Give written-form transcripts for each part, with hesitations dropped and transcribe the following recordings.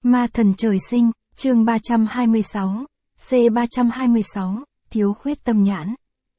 Ma thần trời sinh, chương 326, C326, thiếu khuyết tâm nhãn.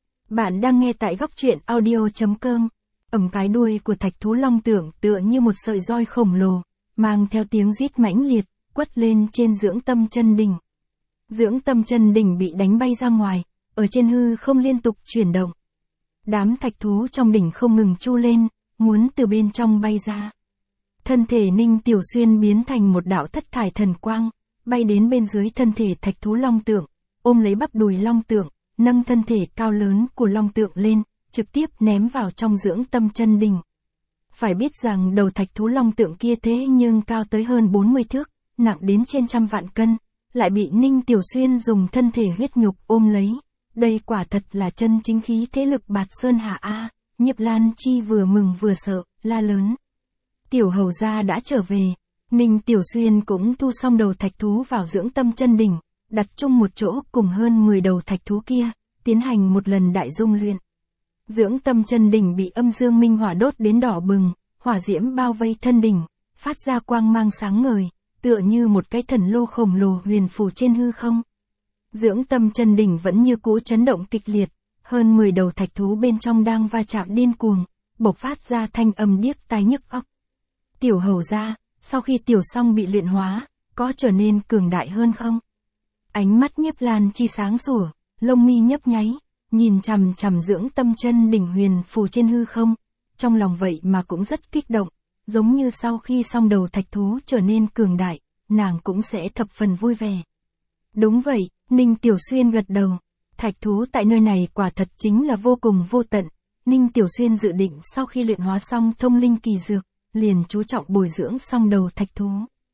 Bạn đang nghe tại góc truyện audio.com. Cái đuôi của thạch thú long tượng tựa như một sợi roi khổng lồ, mang theo tiếng rít mãnh liệt, quất lên trên dưỡng tâm chân đỉnh. Dưỡng tâm chân đỉnh bị đánh bay ra ngoài, ở trên hư không liên tục chuyển động. Đám thạch thú trong đỉnh không ngừng chu lên, muốn từ bên trong bay ra. Thân thể Ninh Tiểu Xuyên biến thành một đạo thất thải thần quang, bay đến bên dưới thân thể thạch thú long tượng, ôm lấy bắp đùi long tượng, nâng thân thể cao lớn của long tượng lên, trực tiếp ném vào trong dưỡng tâm chân đỉnh. Phải biết rằng đầu thạch thú long tượng kia thế nhưng cao tới hơn 40 thước, nặng đến trên 100 vạn cân, lại bị Ninh Tiểu Xuyên dùng thân thể huyết nhục ôm lấy. Đây quả thật là chân chính khí thế lực bạt sơn hà a. Nhiếp Lan Chi vừa mừng vừa sợ, la lớn. Tiểu hầu gia đã trở về. Ninh Tiểu Xuyên cũng thu xong đầu thạch thú vào dưỡng tâm chân đỉnh, đặt chung một chỗ cùng hơn 10 đầu thạch thú kia, tiến hành một lần đại dung luyện. Dưỡng tâm chân đỉnh bị âm dương minh hỏa đốt đến đỏ bừng, hỏa diễm bao vây thân đỉnh, phát ra quang mang sáng ngời, tựa như một cái thần lô khổng lồ huyền phù trên hư không. Dưỡng tâm chân đỉnh vẫn như cũ chấn động kịch liệt, hơn 10 đầu thạch thú bên trong đang va chạm điên cuồng, bộc phát ra thanh âm điếc tai nhức óc. Tiểu hầu gia, sau khi tiểu song bị luyện hóa, có trở nên cường đại hơn không? Ánh mắt Nhiếp Lan Chi sáng sủa, lông mi nhấp nháy, nhìn chằm chằm dưỡng tâm chân đỉnh huyền phù trên hư không, trong lòng vậy mà cũng rất kích động, giống như sau khi song đầu thạch thú trở nên cường đại, nàng cũng sẽ thập phần vui vẻ. Đúng vậy, Ninh Tiểu Xuyên gật đầu, thạch thú tại nơi này quả thật chính là vô cùng vô tận. Ninh Tiểu Xuyên dự định sau khi luyện hóa xong thông linh kỳ dược, liền chú trọng bồi dưỡng xong đầu thạch thú.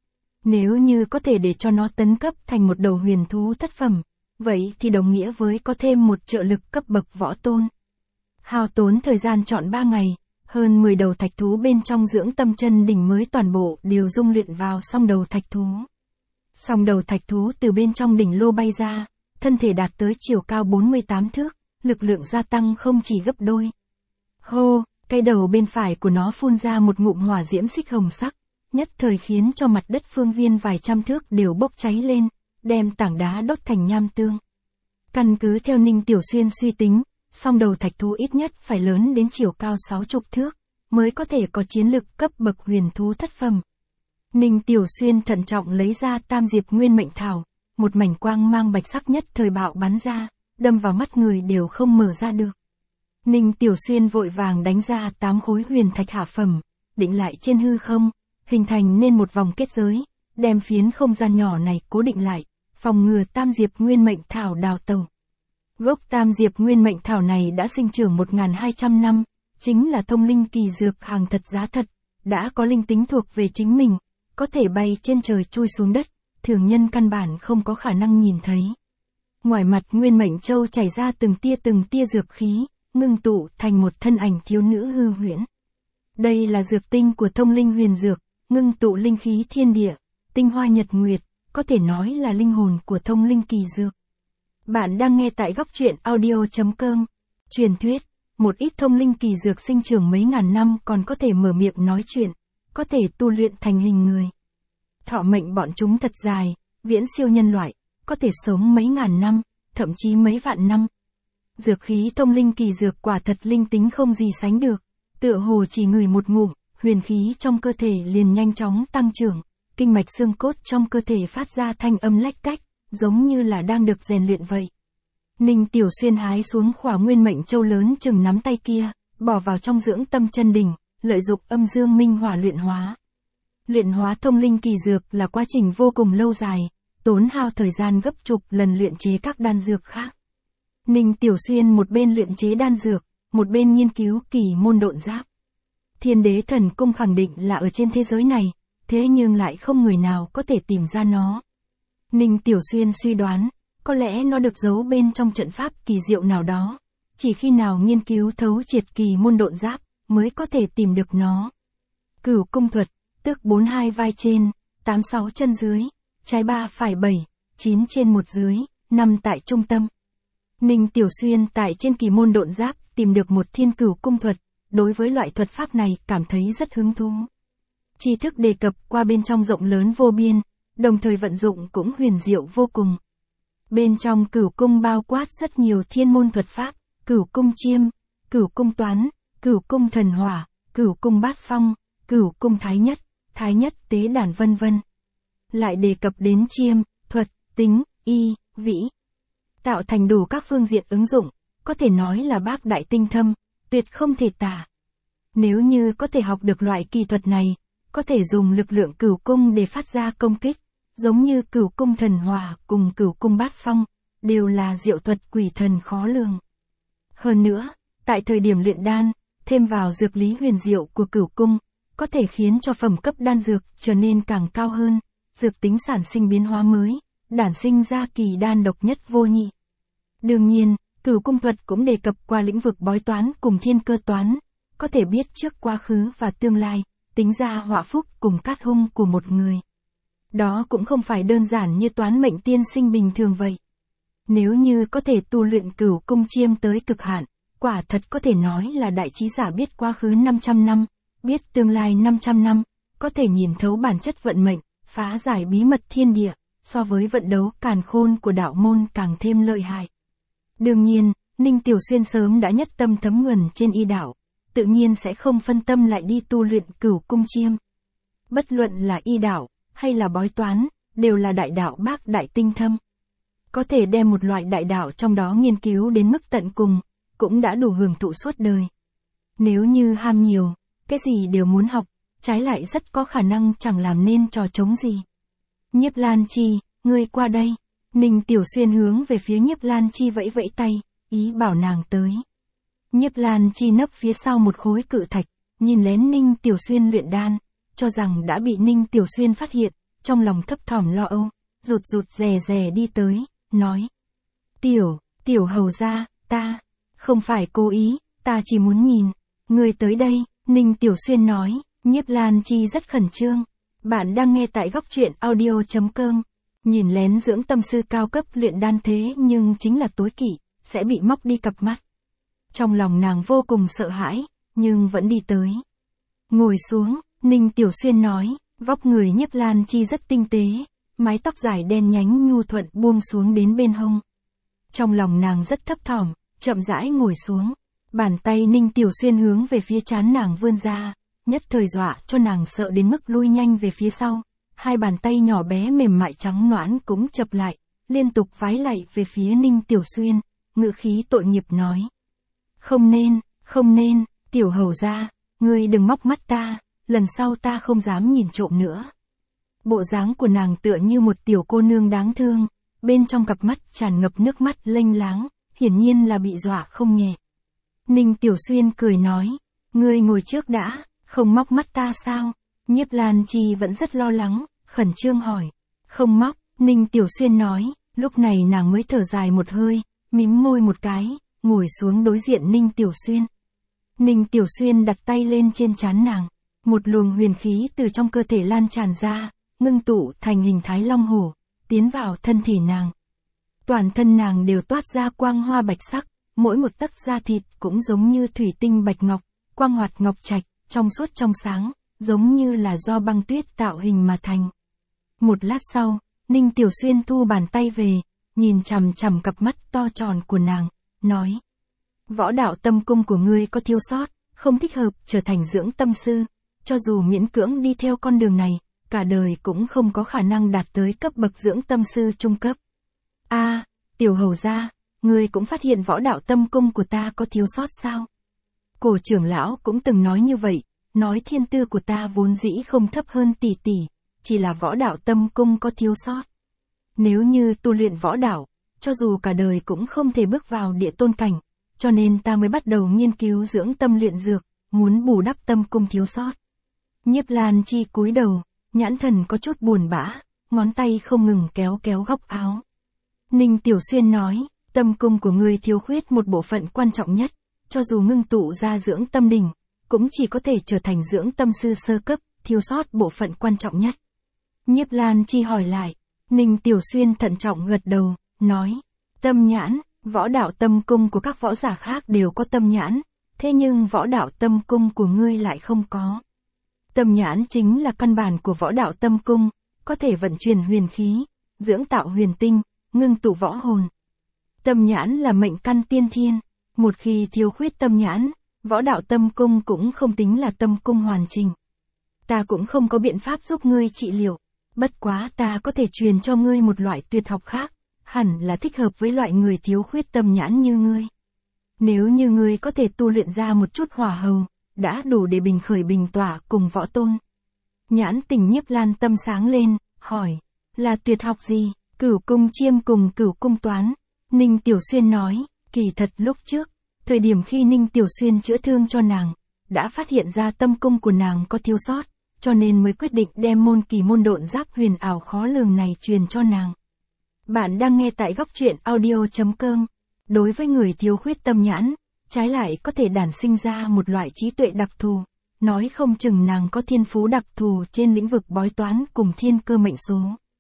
Nếu như có thể để cho nó tấn cấp thành một đầu huyền thú thất phẩm, vậy thì đồng nghĩa với có thêm một trợ lực cấp bậc võ tôn. Hao tốn thời gian chọn 3 ngày, hơn 10 đầu thạch thú bên trong dưỡng tâm chân đỉnh mới toàn bộ đều dung luyện vào song đầu thạch thú. Song đầu thạch thú từ bên trong đỉnh lô bay ra, thân thể đạt tới chiều cao 48 thước, lực lượng gia tăng không chỉ gấp đôi. Hô, cái đầu bên phải của nó phun ra một ngụm hỏa diễm xích hồng sắc, nhất thời khiến cho mặt đất phương viên vài trăm thước đều bốc cháy lên, đem tảng đá đốt thành nham tương. Căn cứ theo Ninh Tiểu Xuyên suy tính, song đầu thạch thú ít nhất phải lớn đến chiều cao 60 thước, mới có thể có chiến lực cấp bậc huyền thú thất phẩm. Ninh Tiểu Xuyên thận trọng lấy ra tam diệp nguyên mệnh thảo, một mảnh quang mang bạch sắc nhất thời bạo bắn ra, đâm vào mắt người đều không mở ra được. Ninh Tiểu Xuyên vội vàng đánh ra 8 khối huyền thạch hạ phẩm, định lại trên hư không, hình thành nên một vòng kết giới, đem phiến không gian nhỏ này cố định lại, phòng ngừa tam diệp nguyên mệnh thảo đào tẩu. Gốc tam diệp nguyên mệnh thảo này đã sinh trưởng 1200 năm, chính là thông linh kỳ dược hàng thật giá thật, đã có linh tính thuộc về chính mình, có thể bay trên trời chui xuống đất, thường nhân căn bản không có khả năng nhìn thấy. Ngoài mặt nguyên mệnh châu chảy ra từng tia dược khí, ngưng tụ thành một thân ảnh thiếu nữ hư huyễn. Đây là dược tinh của thông linh huyền dược, ngưng tụ linh khí thiên địa, tinh hoa nhật nguyệt, có thể nói là linh hồn của thông linh kỳ dược. Bạn đang nghe tại góc truyện audio.com. Truyền thuyết, một ít thông linh kỳ dược sinh trưởng mấy ngàn năm còn có thể mở miệng nói chuyện, có thể tu luyện thành hình người. Thọ mệnh bọn chúng thật dài, viễn siêu nhân loại, có thể sống mấy ngàn năm, thậm chí mấy vạn năm. Dược khí thông linh kỳ dược quả thật linh tính không gì sánh được, tựa hồ chỉ ngửi một ngụm, huyền khí trong cơ thể liền nhanh chóng tăng trưởng, kinh mạch xương cốt trong cơ thể phát ra thanh âm lách cách, giống như là đang được rèn luyện vậy. Ninh Tiểu Xuyên hái xuống khỏa nguyên mệnh châu lớn chừng nắm tay kia, bỏ vào trong dưỡng tâm chân đỉnh, lợi dụng âm dương minh hỏa luyện hóa. Luyện hóa thông linh kỳ dược là quá trình vô cùng lâu dài, tốn hao thời gian gấp chục lần luyện chế các đan dược khác. Ninh Tiểu Xuyên một bên luyện chế đan dược, một bên nghiên cứu kỳ môn độn giáp. Thiên Đế Thần Cung khẳng định là ở trên thế giới này, thế nhưng lại không người nào có thể tìm ra nó. Ninh Tiểu Xuyên suy đoán, có lẽ nó được giấu bên trong trận pháp kỳ diệu nào đó, chỉ khi nào nghiên cứu thấu triệt kỳ môn độn giáp, mới có thể tìm được nó. Cửu cung thuật, tức 42 vai trên, 86 chân dưới, trái 3 phải 7, 9 trên 1 dưới, 5 tại trung tâm. Ninh Tiểu Xuyên tại trên kỳ môn độn giáp tìm được một thiên cửu cung thuật, đối với loại thuật pháp này cảm thấy rất hứng thú. Tri thức đề cập qua bên trong rộng lớn vô biên, đồng thời vận dụng cũng huyền diệu vô cùng. Bên trong Cửu cung bao quát rất nhiều thiên môn thuật pháp, Cửu cung chiêm, Cửu cung toán, Cửu cung thần hỏa, Cửu cung bát phong, Cửu cung thái nhất tế đàn vân vân. Lại đề cập đến chiêm, thuật, tính, y, vĩ. Tạo thành đủ các phương diện ứng dụng, có thể nói là bác đại tinh thâm, tuyệt không thể tả. Nếu như có thể học được loại kỳ thuật này, có thể dùng lực lượng Cửu cung để phát ra công kích, giống như Cửu cung thần hỏa cùng Cửu cung bát phong, đều là diệu thuật quỷ thần khó lường. Hơn nữa, tại thời điểm luyện đan, thêm vào dược lý huyền diệu của Cửu cung, có thể khiến cho phẩm cấp đan dược trở nên càng cao hơn, dược tính sản sinh biến hóa mới, đản sinh ra kỳ đan độc nhất vô nhị. Đương nhiên, Cửu cung thuật cũng đề cập qua lĩnh vực bói toán cùng thiên cơ toán, có thể biết trước quá khứ và tương lai, tính ra họa phúc cùng cát hung của một người. Đó cũng không phải đơn giản như toán mệnh tiên sinh bình thường vậy. Nếu như có thể tu luyện Cửu cung chiêm tới cực hạn, quả thật có thể nói là đại trí giả biết quá khứ 500 năm, biết tương lai 500 năm, có thể nhìn thấu bản chất vận mệnh, phá giải bí mật thiên địa, so với vận đấu càn khôn của đạo môn càng thêm lợi hại. Đương nhiên, Ninh Tiểu Xuyên sớm đã nhất tâm thấm nhuần trên y đạo, tự nhiên sẽ không phân tâm lại đi tu luyện Cửu cung chiêm. Bất luận là y đạo, hay là bói toán, đều là đại đạo bác đại tinh thâm. Có thể đem một loại đại đạo trong đó nghiên cứu đến mức tận cùng, cũng đã đủ hưởng thụ suốt đời. Nếu như ham nhiều, cái gì đều muốn học, trái lại rất có khả năng chẳng làm nên trò trống gì. Nhiếp Lan Chi, ngươi qua đây. Ninh Tiểu Xuyên hướng về phía Nhiếp Lan Chi vẫy vẫy tay, ý bảo nàng tới. Nhiếp Lan Chi nấp phía sau một khối cự thạch, nhìn lén Ninh Tiểu Xuyên luyện đan, cho rằng đã bị Ninh Tiểu Xuyên phát hiện, trong lòng thấp thỏm lo âu, rụt rè rè đi tới, nói. Tiểu hầu gia, ta, không phải cố ý, ta chỉ muốn nhìn, ngươi tới đây, Ninh Tiểu Xuyên nói. Nhiếp Lan Chi rất khẩn trương. Bạn đang nghe tại góc truyện audio.com. Nhìn lén dưỡng tâm sư cao cấp luyện đan thế nhưng chính là tối kỵ, sẽ bị móc đi cặp mắt. Trong lòng nàng vô cùng sợ hãi, nhưng vẫn đi tới. Ngồi xuống, Ninh Tiểu Xuyên nói, vóc người Nhiếp Lan Chi rất tinh tế, mái tóc dài đen nhánh nhu thuận buông xuống đến bên hông. Trong lòng nàng rất thấp thỏm, chậm rãi ngồi xuống. Bàn tay Ninh Tiểu Xuyên hướng về phía trán nàng vươn ra, nhất thời dọa cho nàng sợ đến mức lui nhanh về phía sau. Hai bàn tay nhỏ bé mềm mại trắng nõn cũng chập lại, liên tục vái lạy về phía Ninh Tiểu Xuyên, ngữ khí tội nghiệp nói. Không nên, Tiểu hầu gia, ngươi đừng móc mắt ta, lần sau ta không dám nhìn trộm nữa. Bộ dáng của nàng tựa như một tiểu cô nương đáng thương, bên trong cặp mắt tràn ngập nước mắt lênh láng, hiển nhiên là bị dọa không nhẹ. Ninh Tiểu Xuyên cười nói, ngươi ngồi trước đã, không móc mắt ta sao? Nhiếp Lan Chi vẫn rất lo lắng, khẩn trương hỏi. Không móc, Ninh Tiểu Xuyên nói, lúc này nàng mới thở dài một hơi, mím môi một cái, ngồi xuống đối diện Ninh Tiểu Xuyên. Ninh Tiểu Xuyên đặt tay lên trên trán nàng, một luồng huyền khí từ trong cơ thể lan tràn ra, ngưng tụ thành hình thái long hổ, tiến vào thân thể nàng. Toàn thân nàng đều toát ra quang hoa bạch sắc, mỗi một tấc da thịt cũng giống như thủy tinh bạch ngọc, quang hoạt ngọc trạch, trong suốt trong sáng, giống như là do băng tuyết tạo hình mà thành. Một lát sau, Ninh Tiểu Xuyên thu bàn tay về, nhìn chằm chằm cặp mắt to tròn của nàng, nói. Võ đạo tâm cung của ngươi có thiếu sót, không thích hợp trở thành dưỡng tâm sư, cho dù miễn cưỡng đi theo con đường này, cả đời cũng không có khả năng đạt tới cấp bậc dưỡng tâm sư trung cấp. Tiểu hầu gia, ngươi cũng phát hiện võ đạo tâm cung của ta có thiếu sót sao? Cổ trưởng lão cũng từng nói như vậy, nói thiên tư của ta vốn dĩ không thấp hơn tỷ tỷ, chỉ là võ đạo tâm cung có thiếu sót. Nếu như tu luyện võ đạo, cho dù cả đời cũng không thể bước vào địa tôn cảnh, cho nên ta mới bắt đầu nghiên cứu dưỡng tâm luyện dược, muốn bù đắp tâm cung thiếu sót. Nhiếp Lan Chi cúi đầu, nhãn thần có chút buồn bã, ngón tay không ngừng kéo góc áo. Ninh Tiểu Xuyên nói, tâm cung của ngươi thiếu khuyết một bộ phận quan trọng nhất, cho dù ngưng tụ ra dưỡng tâm đỉnh, cũng chỉ có thể trở thành dưỡng tâm sư sơ cấp, thiếu sót bộ phận quan trọng nhất. Nhiếp Lan Chi hỏi lại, Ninh Tiểu Xuyên thận trọng gật đầu, nói, tâm nhãn, võ đạo tâm cung của các võ giả khác đều có tâm nhãn, thế nhưng võ đạo tâm cung của ngươi lại không có. Tâm nhãn chính là căn bản của võ đạo tâm cung, có thể vận chuyển huyền khí, dưỡng tạo huyền tinh, ngưng tụ võ hồn. Tâm nhãn là mệnh căn tiên thiên, một khi thiếu khuyết tâm nhãn, võ đạo tâm cung cũng không tính là tâm cung hoàn chỉnh. Ta cũng không có biện pháp giúp ngươi trị liệu, bất quá ta có thể truyền cho ngươi một loại tuyệt học khác, hẳn là thích hợp với loại người thiếu khuyết tâm nhãn như ngươi. Nếu như ngươi có thể tu luyện ra một chút hỏa hầu, đã đủ để bình khởi bình tỏa cùng võ tôn. Nhãn Tình Nhiếp Lan tâm sáng lên, hỏi, là tuyệt học gì? Cửu cung chiêm cùng cửu cung toán. Ninh Tiểu Xuyên nói, kỳ thật lúc trước, thời điểm khi Ninh Tiểu Xuyên chữa thương cho nàng, đã phát hiện ra tâm cung của nàng có thiếu sót, cho nên mới quyết định đem môn kỳ môn độn giáp huyền ảo khó lường này truyền cho nàng. Bạn đang nghe tại góc truyện audio.com. Đối với người thiếu khuyết tâm nhãn, trái lại có thể đản sinh ra một loại trí tuệ đặc thù, nói không chừng nàng có thiên phú đặc thù trên lĩnh vực bói toán cùng thiên cơ mệnh số.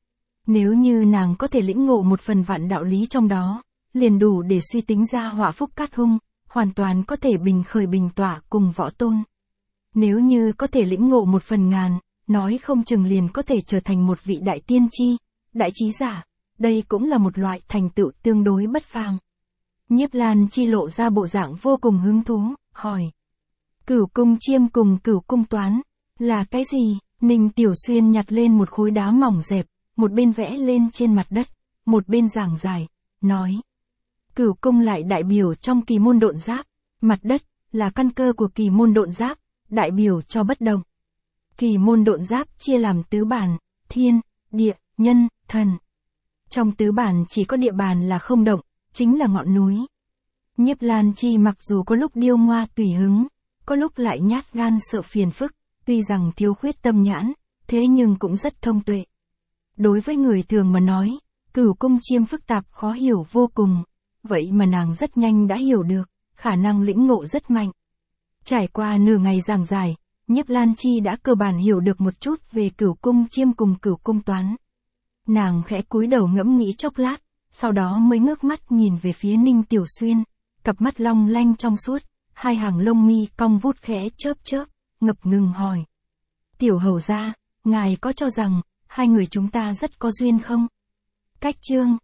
Nếu như nàng có thể lĩnh ngộ một phần vạn đạo lý trong đó, liền đủ để suy tính ra họa phúc cát hung, hoàn toàn có thể bình khởi bình tỏa cùng võ tôn. Nếu như có thể lĩnh ngộ một phần ngàn, nói không chừng liền có thể trở thành một vị đại tiên tri, đại trí giả, đây cũng là một loại thành tựu tương đối bất phàm. Nhiếp Lan Chi lộ ra bộ dạng vô cùng hứng thú, hỏi. Cửu cung chiêm cùng cửu cung toán, là cái gì? Ninh Tiểu Xuyên nhặt lên một khối đá mỏng dẹp, một bên vẽ lên trên mặt đất, một bên giảng giải, nói. Cửu cung lại đại biểu trong kỳ môn độn giáp, mặt đất, là căn cơ của kỳ môn độn giáp, đại biểu cho bất động. Kỳ môn độn giáp chia làm tứ bản, thiên, địa, nhân, thần. Trong tứ bản chỉ có địa bàn là không động, chính là ngọn núi. Nhiếp Lan Chi mặc dù có lúc điêu ngoa tùy hứng, có lúc lại nhát gan sợ phiền phức, tuy rằng thiếu khuyết tâm nhãn, thế nhưng cũng rất thông tuệ. Đối với người thường mà nói, cửu cung chiêm phức tạp khó hiểu vô cùng, vậy mà nàng rất nhanh đã hiểu được, khả năng lĩnh ngộ rất mạnh. Trải qua nửa ngày giảng giải, Nhiếp Lan Chi đã cơ bản hiểu được một chút về cửu cung chiêm cùng cửu cung toán. Nàng khẽ cúi đầu ngẫm nghĩ chốc lát, sau đó mới ngước mắt nhìn về phía Ninh Tiểu Xuyên, cặp mắt long lanh trong suốt, hai hàng lông mi cong vút khẽ chớp chớp, ngập ngừng hỏi. Tiểu hầu gia, ngài có cho rằng, hai người chúng ta rất có duyên không? Cách chương